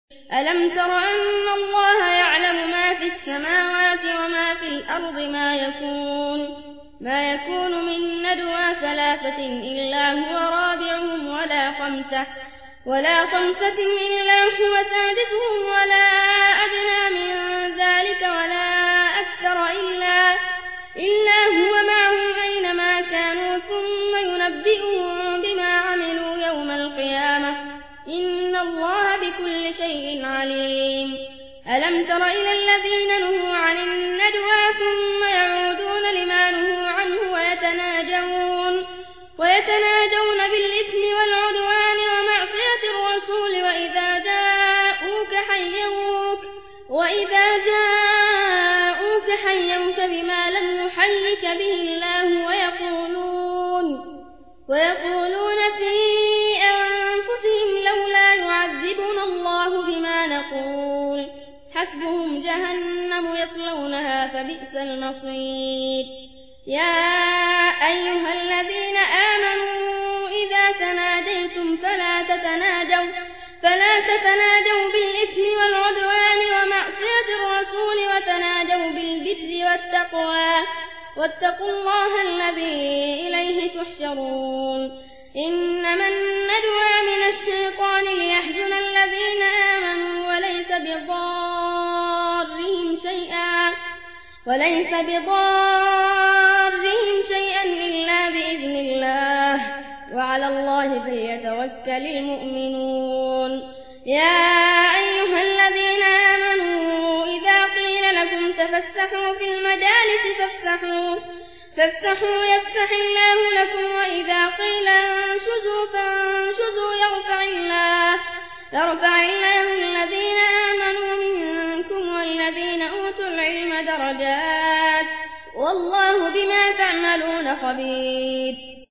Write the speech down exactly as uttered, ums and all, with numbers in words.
ألم تر أن الله يعلم ما في السماوات وما في الأرض ما يكون ما يكون من ندوى ثلاثة إلا هو رابعهم ولا خمسة ولا خمسة إلا هو سادسهم ولا أدنى من ذلك ولا أكثر إلا إلا هو معهم أينما كانوا ثم ينبئهم بما عملوا يوم القيامة إن الله بكل شيء عليم. ألم تر إلى الذين نهوا عن النجوى ثم يعودون لما نهوا عنه ويتناجون ويتناجون بالإثم والعدوان ومعصية الرسول وإذا جاءوك حيوك وإذا جاءوك حيوك بما لم يحيك به الله ويقولون ويقولون في أنفسهم لولا يعذبنا الله بما نقول حسبهم جهنم يصلونها فبئس المصير. يا أيها الذين آمنوا إذا تناجيتم فلا تتناجوا فلا تتناجوا بالإثم والعدوان ومعصية الرسول وتناجوا بالبر والتقوى واتقوا الله الذي إليه تحشرون. إنما النجوى من الشيطان ليحزن الذين آمنوا وليس بضارهم شيئا وليس بضارهم شيئا إلا بإذن الله وعلى الله فليتوكل المؤمنون. يا أيها الذين آمنوا إذا قيل لكم تفسحوا في المجالس فافسحوا فافسحوا يفسح الله لكم وإذا قيل انشزوا فانشزوا يرفع الله يرفع الله الذين آمنوا منكم والذين أوتوا العلم درجات والله بما تعملون خبير.